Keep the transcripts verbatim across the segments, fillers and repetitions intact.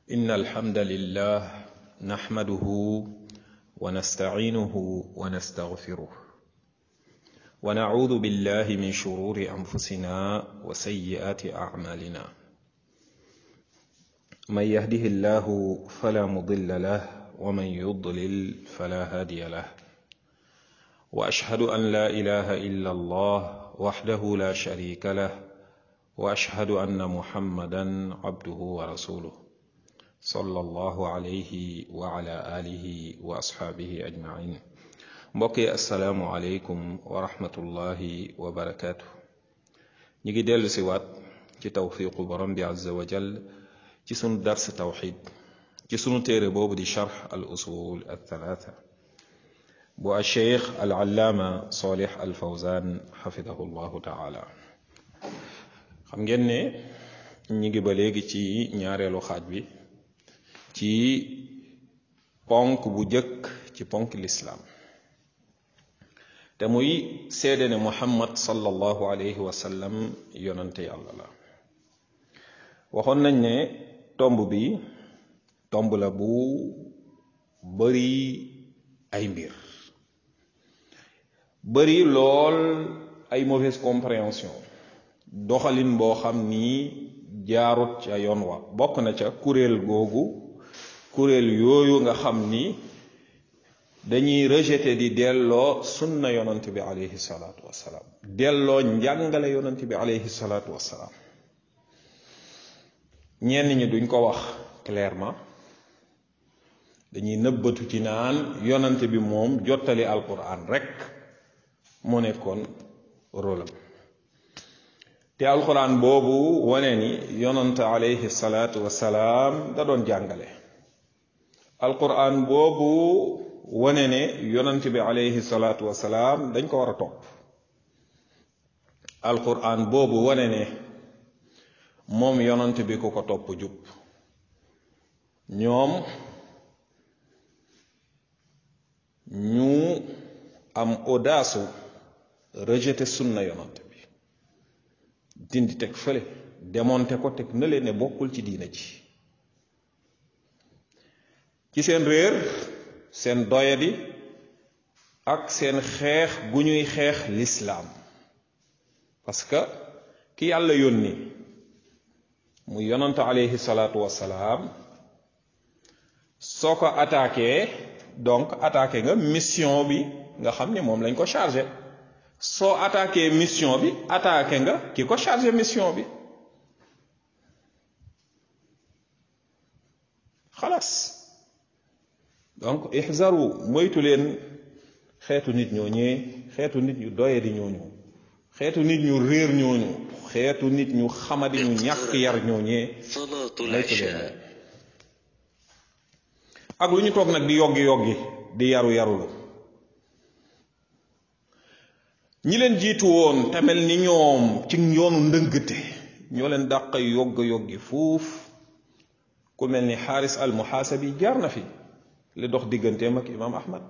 إن الحمد لله نحمده ونستعينه ونستغفره ونعوذ بالله من شرور أنفسنا وسيئات أعمالنا من يهده الله فلا مضل له ومن يضلل فلا هادي له وأشهد أن لا إله إلا الله وحده لا شريك له وأشهد أن محمدا عبده ورسوله صلى الله عليه وعلى آله وأصحابه أجمعين mbokki assalaamu aleykum wa rahmatullahi wa barakaatu. ñu ngi dellu si waat ci tawfiiqu borom bi azza wa jal ci sunu dars tawxid ci sunu téere boobu di charx al usul al thalaatha bu al cheikh al allaama Salih al Fawzan xafidahu llahu taala. xam ngeen ne ñu ngi ba léegi ci ñaareelu xaaj bi ci ponk bu jëkk ci ponk lislaam te muy seede ne muhammad sallallahu alayhi wa sallam yonante yàlla la. waxoon nañ ne tomb bi tomb la bu bari ay mbir bari lool ay mauvaise compréhension doxalin boo xam ni jaarut ca yoon wa bokk na ca kuréel googu kuréel yooyu nga xam ni dañuy rejeté di delloo sunna yonant bi alayhi salaatu wassalaam delloo njàngale yonant bi alayhi salaatu wassalaam. ñenn ñi duñ ko wax clairement, dañuy nëbbatu ci naan yonant bi moom jottali alquran rek moo nekkoon rôlam te alquran boobu wane ni yonant alayhi salaatu wassalaam da doon jàngale. alquran boobu wane ne yonant bi alayhi salaatu wasalaam dañ ko war a topp. alquran boobu wane ne moom yonant bi ku ko topp jub. ñoom ñu am audace rejeter sunna yonant bi dindi teg fële démonter ko teg na leen ne bokkul ci diina ji ci seen réer, seen doyadi ak seen xeex gu ñuy xeex lislaam. parce que ki yàlla yónni muy yonant alayhi salaatu wassalaam soo ko attaqué donc attaqué nga mission bi nga xam ne moom lañ ko chargé. soo attaqué mission bi attaqué nga ki ko chargé mission bi. xalaas donc ihzaru moytu leen xeetu nit ñooñee xeetu nit ñu doyadi ñooñu xeetu nit ñu réer ñooñu xeetu nit ñu xamadi ñu ñàkk yar ñooñee moytu leen ak lu ñu toog nag di yoggi yoggi di yaru yarulu. ñi leen jiitu woon tamel ni ñoom ci yoonu ndëngte ñoo leen dàq yogg yoggi fuuf. ku mel ni xaaris al muhaasabi jaar na fi li dox digganteem ak imaam ahmad.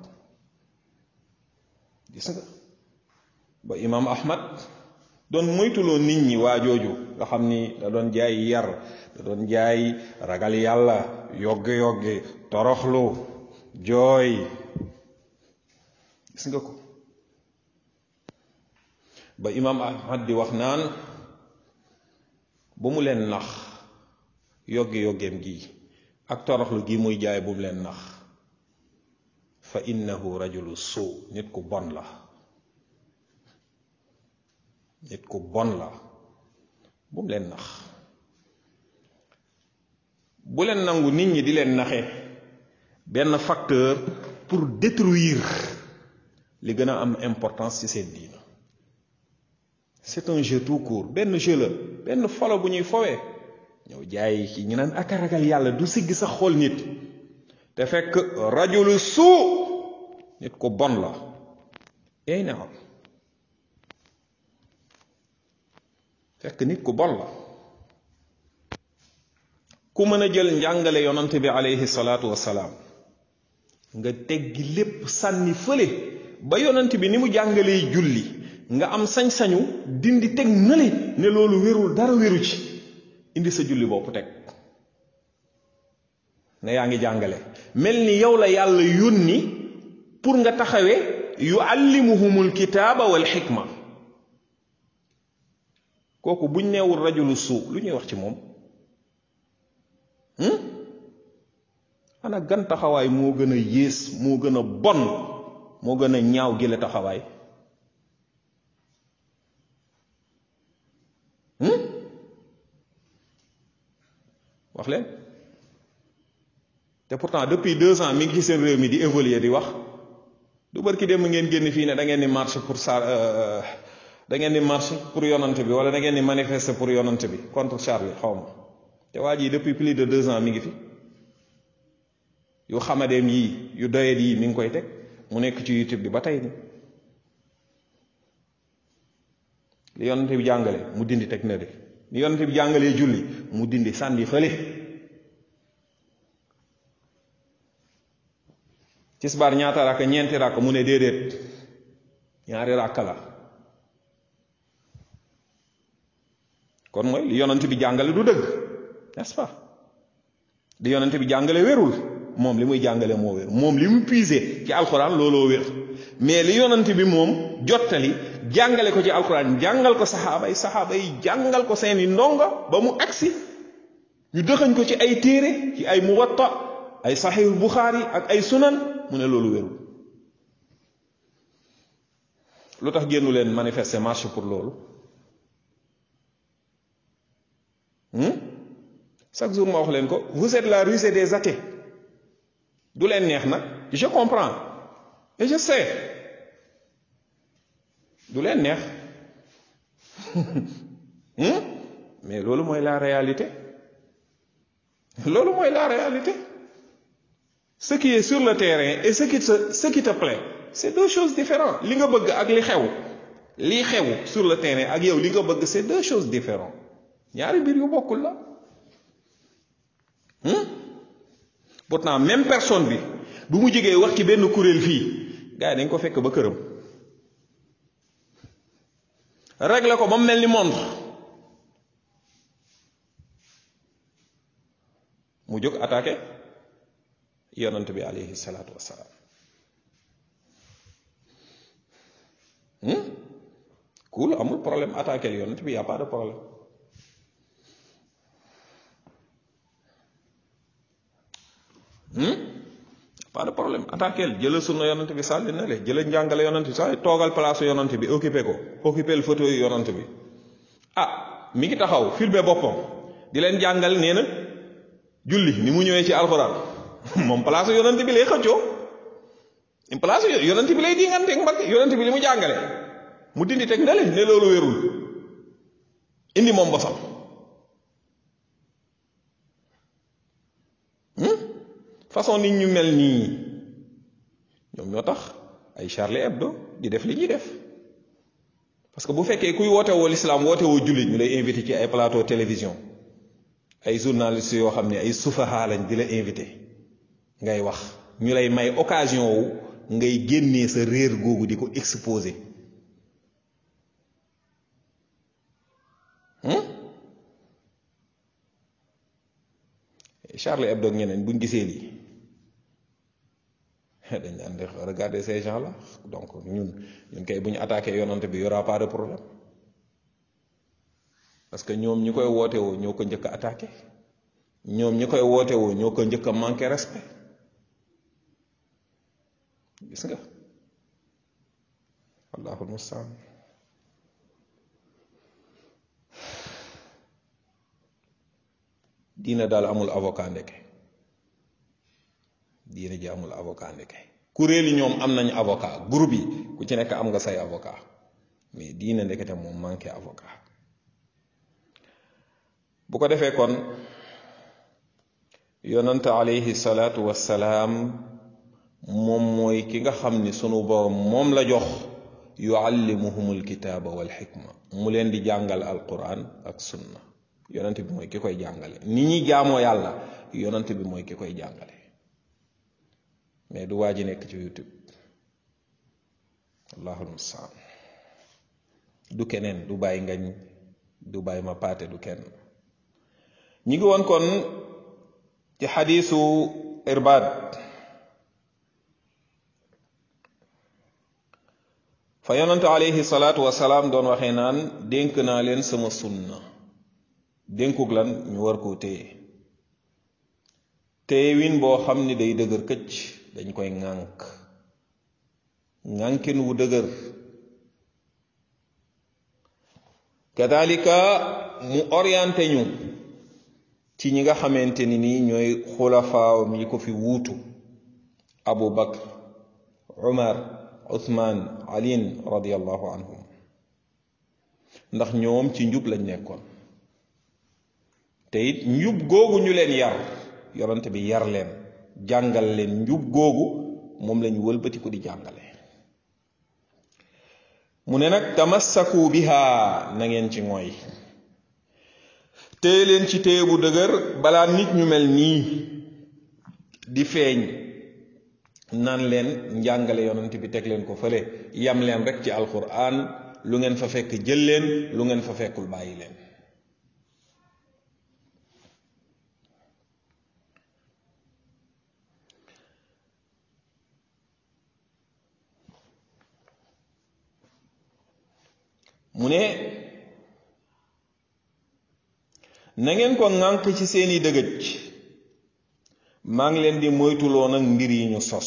gis nga ba imaam ahmad doon moytuloo nit ñi waa jooju nga xam ni da doon jaay yar, da doon jaay ragal yàlla, yogge yogge, toroxlu, jooy. gis nga ko ba imaam ahmad di wax naan bu mu leen nax, yogge yoggeem gi ak toroxlu gi muy jaay bu mu leen nax. fa innahu rajulu suu, nit ku bon la nit ku bon la bu mu leen nax. bu leen nangu nit ñi di leen naxe benn facteur pour détruire li gën a am importance ci seen diina. c'est un jeu tout court, benn jeu la, benn folo bu ñuy fowee ñëw jaay ci ñu naan ak ragal yàlla du sigg sa xool nit te fekk rajulu suu, nit ko bon la. ey naam fekk nit ku bon la. ku mën a jël njàngale yonant bi alayhi salaatu wassalaam nga teggi lépp sànni fële ba yonant bi ni mu jàngalee julli nga am sañ-sañu dindi teg nale ne loolu wérul, dara wéru ci, indi sa julli bopp teg. ne yaa ngi jàngale mel ni yow la yàlla yónni pour nga taxawee yuallimuhumul kitaaba wal xikma. kooku buñ neewul rajulu suu lu ñuy wax ci moom ana gan taxawaay moo gën a yées moo gën a bon moo gën a ñaaw gi la taxawaay wax leen. te pourtant depuis deux ans mi ngi ci seen réew mi di évoluer di wax du barki dem ngeen génn fii ne da ngeen di marche pour sa da ngeen di marche pour yonante bi wala da ngeen di manifester pour yonante bi contre Charlie xaw ma te waa ji depuis plus de deux ans mi ngi fi yu xamadeem yii yu doyet yii mi ngi koy teg mu nekk ci YouTube bi ba tey ni li yonante bi jàngale mu dindi teg na de li yonante bi jàngalee julli mu dindi sànni fële. tisbaar ñaata rakk ñeenti rakk mu ne déedéet ñaari rakk la kon mooy li yonent bi jàngale du dëgg n'est-ce pas li yonent bi jàngale wérul moom li muy jàngale moo wér moom li mu puiser ci alxuraan looloo wér mais li yonent bi moom jottali jàngale ko ci alxuraan jàngal ko saxaaba yi saxaaba yi jàngal ko seeni ndongo ba mu agsi ñu dëxañ ko ci ay téere ci ay muwatta ay saxiixul buxaari ak ay sunan mu ne loolu wérul. lu tax génnu leen manifester marche pour loolu chaque jour ma wax leen ko vous êtes la rusée des athées du leen neex nag je comprends et je sais du leen neex mais loolu mooy la réalité loolu mooy la réalité. Ce qui est sur le terrain et ce qui te ce qui te plaît c'est deux choses différentes. li nga bëgg ak li xew li xew sur le terrain ak yow li nga bëgg c'est deux choses différentes ñaari mbir yu bokkul la. pourtant même personne bi bu mu jógee wax ci benn kuréel fii gars yi dañ ko fekk ba këram régler ko ba mu mel ni montre mu jóg attaqué yonent bi alayhi salaatu wassalaam cool amul problème attaqué yonent bi y a pas de problème pas de problème attaqué jëlal sunna yonent bi sàlli na le jëlal njàngale yonent bi sax toogal place yonent bi occupé ko occupé le photo yu yonent bi ah mi ngi taxaw filmé boppam di leen jàngal nee na julli ni mu ñëwee ci alxuraan moom place yonent bi lay xëccoo place yonent bi lay dinganteeg mbagg yonent bi li mu jàngale mu dindi teg na le ne loolu wérul indi moom bosam façon nit ñu mel nii ñoom ñoo tax ay Charlie Hebdo di def li ñuy def parce que bu fekkee kuy woote woo l'islam woote woo jullit ñu lay invité ci ay plateau télévision ay journalistes yoo xam ne ay sufaha lañ di la invité ngay wax ñu lay may occasion wu ngay génnee sa réer googu di ko exposer Charlie Hebdo ak ñeneen buñ gisee lii dañ daan def regarder ces gens là donc ñun ñun kay bu ñu attaqué yonante bi y aura pas de problème parce que ñoom ñi koy woote woo ñoo ko njëkk a attaqué ñoom ñi koy woote woo ñoo ko njëkk a manqué respect gis nga wallaahu mustaan diina daal amul avocat ndeke diina ji amul avocat ndeke kuréel yi ñoom am nañu avocat groupe yi ku ci nekk am nga say avocat mais diina ndekete moom manqué avocat bu ko defee kon yonante alayhi salaatu wassalaam moom mooy ki nga xam ni sunu borom moom la jox yuallimuhumul kitaaba wal xikma mu leen di jàngal alquran ak sunna yonante bi mooy ki koy jàngale ni ñuy jaamoo yàlla yonante bi mooy ki koy jàngale mais du waa ji nekk ci YouTube allahul mustaan du keneen du bàyyi ngañ du bàyyi ma paate du kenn ñi ngi woon kon ci xadiisu Irbaad fa yonante alayhi salaatu wasalaam doon waxee naan dénk naa leen sama sunna dénkug lan ñu war koo téye téewin boo xam ni day dëgër këcc dañ koy ŋànk ŋànkin wu dëgër kadalika mu orienté ñu ci ñi nga xamante ni nii ñooy xulafaawam yi ko fi wuutu Abu Bakr Umar Uthman aliin radiyallahu anhum ndax ñoom ci njub lañ nekkoon te it njub googu ñu leen yar yonante bi yar leen jàngal leen njub googu moom lañu wëlbatiku di jàngale mu ne nag tamassaku biha na ngeen ci mooy téye leen ci téye bu dëgër balaa nit ñu mel nii di feeñ naan leen njàngale yonent bi teg leen ko fële yam leen rek ci alquran lu ngeen fa fekk jël leen lu ngeen fa fekkul bàyyi leen mu ne na ngeen ko ŋànk ci seeni dëgëj maa ngi leen di moytuloo nag mbir yi ñu sos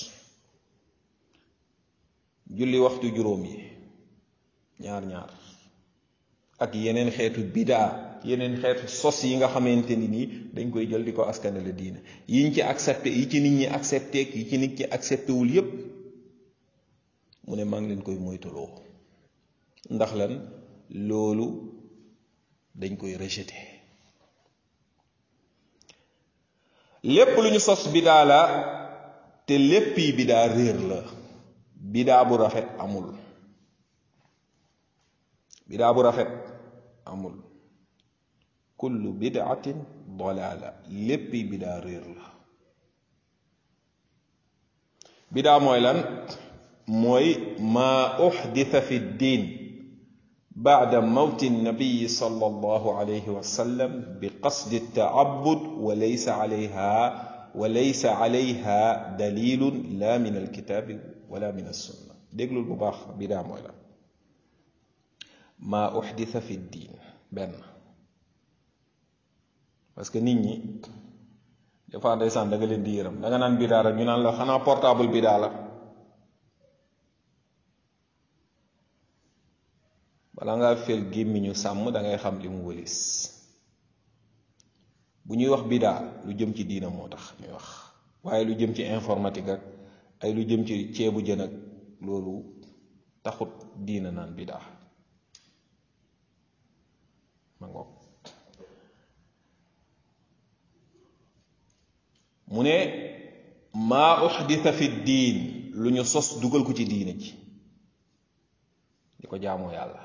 julli waxtu juróom yi ñaar ñaar ak yeneen xeetu bidaa yeneen xeetu sos yi nga xamante ni nii dañ koy jël di ko askanale diina yiñ ci accepté yi ci nit ñi accepté yi ci nit ñi accepté wul yépp mu ne maa ngi leen koy moytuloo ndax lan loolu dañ koy rejeté lépp lu ñu sos bidaa la te lépp yi bidaa réer la bidaa bu rafet amul bidaa bu rafet amul kullu bid'atin dalaala lépp yi bidaa réer la bidaa mooy lan mooy maa uxdita fi diin بعد موت النبي صلى الله عليه وسلم بقصد التعبد وليس عليها وليس عليها دليل لا من الكتاب ولا من السنة دغلو الباخ بدا مولا ما أحدث في الدين بن parce que nit ñi dafa ndeysaan da nga leen di yërëm da nga naan bidaa rek ñu naan la xanaa portable bidaa la bala ngaa fel gémmiñu sàmm da ngay xam li mu wëlis bu ñuy wax bidaa lu jëm ci diina moo tax ñuy wax waaye lu jëm ci informatique ak ay lu jëm ci ceebu jën ak loolu taxut diina naan bidaa ma ngoog mu ne maa uxdita fi diin lu ñu sos dugal ko ci diina ji di ko jaamoo yàlla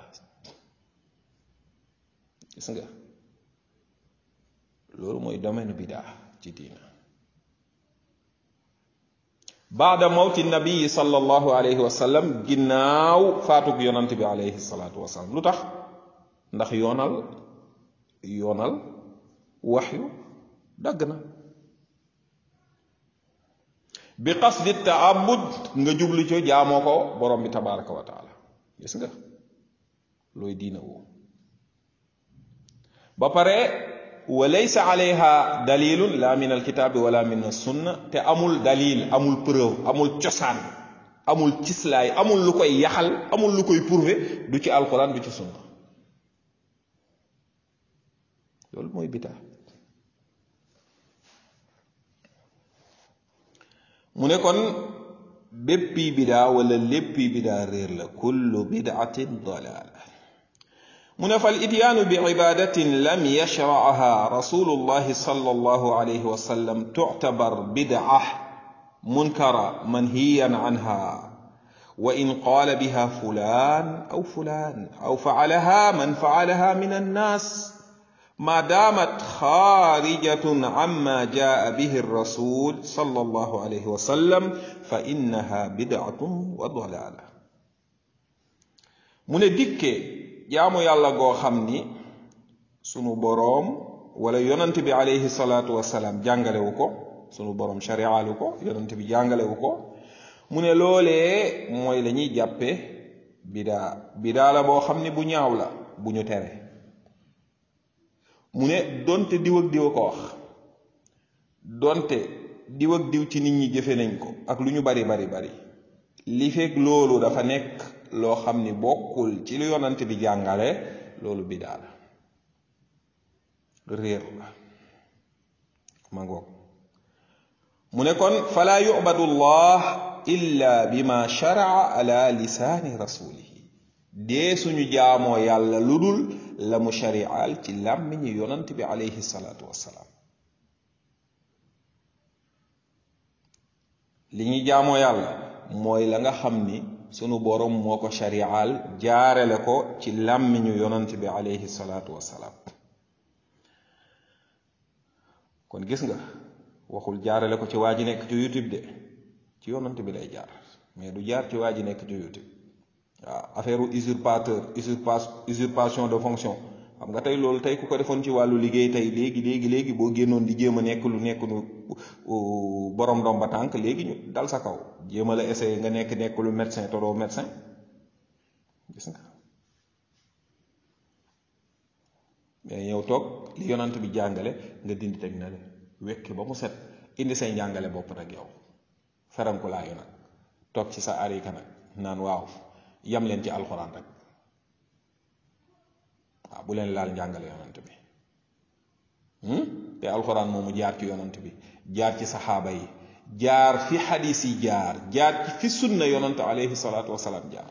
gis nga loolu mooy domaine bidaa ci diina baada mawti nabii sallallahu alayhi wa sallam ginnaaw faatug yonant bi alayhi salaatu wa salaam lu tax ndax yoonal yoonal waxyu dagg na bi qasdi taabud nga jublu ci jaamoo ko borom bi tabaraka wa taala gis nga looy diina woo ba pare wa laysa alayha dalilun la min alkitabi wala min sunna te amul dalil amul preuve amul cosaan amul cislaay amul lu koy yaxal amul lu koy prouver du ci alquran du ci sunna loolu mooy bidaa mu ne kon béppi bidaa wala léppi bidaa réer la kullu bid'atin dalaala mu ne fal ityaanu bi ibadatin lam yashra'aha rasulullahi sallallahu alayhi wa sallam tu'tabar bid'a munkara manhiyan anha wa in qaala biha fulan aw fulan aw fa'alaha man fa'alaha min an-nas ما دامت خارجة عما جاء به الرسول صلى الله عليه وسلم فإنها بدعة وضلالة من ديكي جامو يالا غو خامني سونو بوروم wala yonant bi alayhi salaatu wasalaam jàngalewu ko sunu borom shariaalu ko yonant bi jàngalewu ko mu ne loolee mooy la ñuy jàppe bidaa bidaa la boo xam ne bu ñaaw la bu ñu tere mu ne donte diw ak diw a ko wax donte diw ak diw ci nit ñi jëfe nañ ko ak lu ñu bari bari bari li fekk loolu dafa nekk loo xam ni bokkul ci lu yonant bi jàngale loolu bidaa la réer la ma ngoog mu ne kon fala yubadu llah illa bima sharaa ala lisaani rasulihi dee suñu jaamoo yàlla lu dul la mu shari'al ci làmmiñi yonant bi alayhi salaatu wassalaam li ñuy jaamoo yàlla mooy la nga xam ni sunu borom moo ko shari'al jaarale ko ci làmmiñu yonant bi alayhi salaatu wassalaam kon gis nga waxul jaarale ko ci waa ji nekk ci YouTube de ci yonant bi lay jaar mais du jaar ci waa ji nekk ci YouTube waaw affaire usurpateur usurpation usurpation de fonction xam nga tey loolu tey ku ko defoon ci wàllu liggéey tey léegi léegi léegi boo génnoon di jéem a nekk lu nekk nu borom ndomba tànk léegi ñu dal sa kaw jéem a la essayé nga nekk nekk lu médecin te doo médecin gis nga mais ñëw toog li yonant bi jàngale nga dindi teg na le wekki ba mu set indi say njàngale bopp nag yow feram ko laa yo nag toog ci sa arika nag naan waaw yam leen ci alxuraan rek waaw bu leen laal njàngale yonant bi te alxuraan moomu jaar ci yonant bi jaar ci saxaaba yi jaar fi xadis yi jaar jaar ci fi sunna yonant alayhi salaatu wasalaam jaar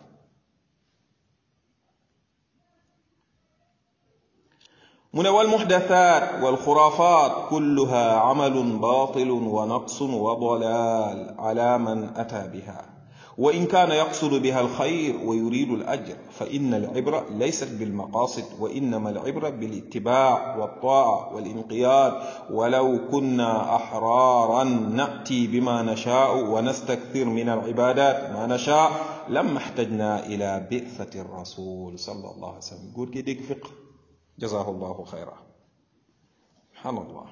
mu ne wal muxdathaat wal xuraafaat kulluha amalun baatilun wa naqsun wa dalaal ala man ataa biha wa in kaana yaqsudu biha alxayr wa yuridu alajr fa inna alibra laysat bilmaqasid wa innama alibra bilitibaa waltaa walinqiyaad walaw kunna axraaran nati bima nashaau wa nastakthir min alcibadat ma nashaa lamma xtajna ila bi'thati rasul sallallahu alayhi wa sallam góor gi dégg fiq jazaahu llahu xayra subhaanallah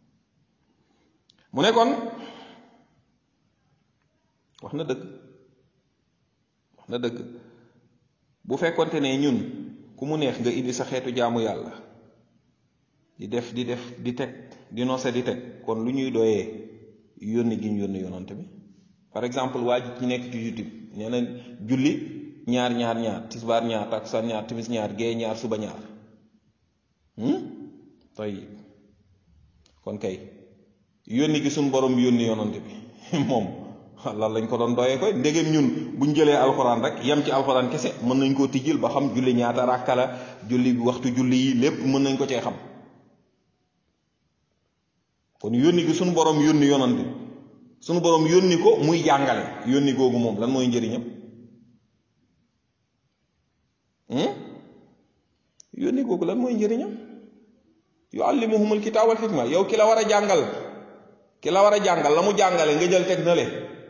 mu ne kon wax na dëgg wax na dëgg bu fekkonte ne ñun ku mu neex nga indi sa xeetu jaamu yàlla di def di def di teg di nose di teg kon lu ñuy doyee yónni gi ñu yónni yonante bi par exemple waa ji ci nekk ci YouTube nee na julli ñaar ñaar ñaar tisbaar ñaar takkusaan ñaar timis ñaar gee ñaar suba ñaar tayib kon kay yónni gi suñ borom yónni yonante bi moom lan lañ ko doon doyee koy ndegem ñun buñ jëlee alxuraan rek yem ci alxuraan kese mën nañ koo tijjil ba xam julli ñaata ràkka la julli waxtu julli yi lépp mën nañ ko cee xam kon yónni gi suñ borom yónni yonante bi suñ borom yónni ko muy jàngale yónni googu moom lan mooy njëriñam yónni googu lan mooy njëriñam yuallimuhumul kitaab wal xikma yow ki la war a jàngal ki la war a jàngal la mu jàngale nga jël teg na le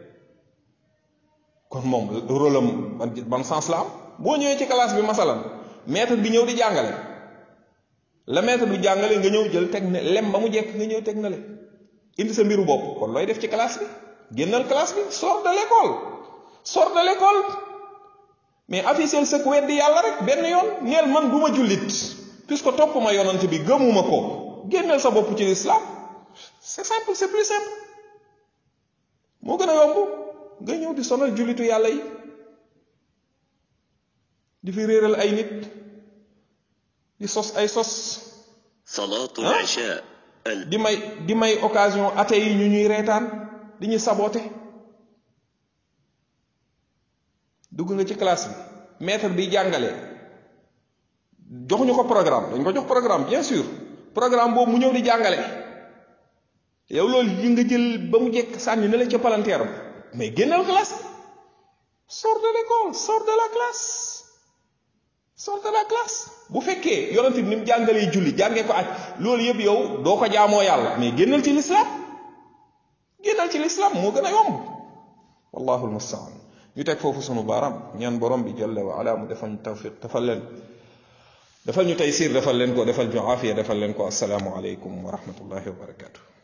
kon moom rôle am ban sens la am boo ñëwee ci classe bi masalan maître bi ñëw di jàngale la maître bi jàngale nga ñëw jël teg ne lem ba mu jekk nga ñëw teg na le indi sa mbiru bopp kon looy def ci classe bi génnal classe bi sors de l'école sors de l'école mais officiel sëk weddi yàlla rek benn yoon neel man du ma jullit puisque topp ma yonant bi gëmuma ko génneel sa bopp ci l'islam c'est simple c'est plus simple moo gën a yomb nga ñëw di sonal jullitu yàlla yi di fi réeral ay nit di sos ay sos salaatul isha di may di may occasion athée yi ñu ñuy reetaan di ñu saboté dugg nga ci classe bi maître bi jàngale joxuñu ko programme dañ ko jox programme bien sûr programme boobu mu ñëw di jàngale yow loolu yi nga jël ba mu jekk sànni ne la ca palanteer ba mais génnal classe sors de l'école sors de la classe sors de la classe bu fekkee yonent bi ni mu jàngalee julli jàngee ko aj loolu yëpp yow doo ko jaamoo yàlla mais génnal ci l'islam génnal ci l'islam moo gën a yomb wallahu almustaan ñu teg foofu sunu baaraam ñaan borom bi jalla wa ala mu defal tawfiq defal leen defal ñu taysir defal leen ko defal ñu aafiya defal leen ko assalaamu aleykum wa rahmatullahi wa barakatuh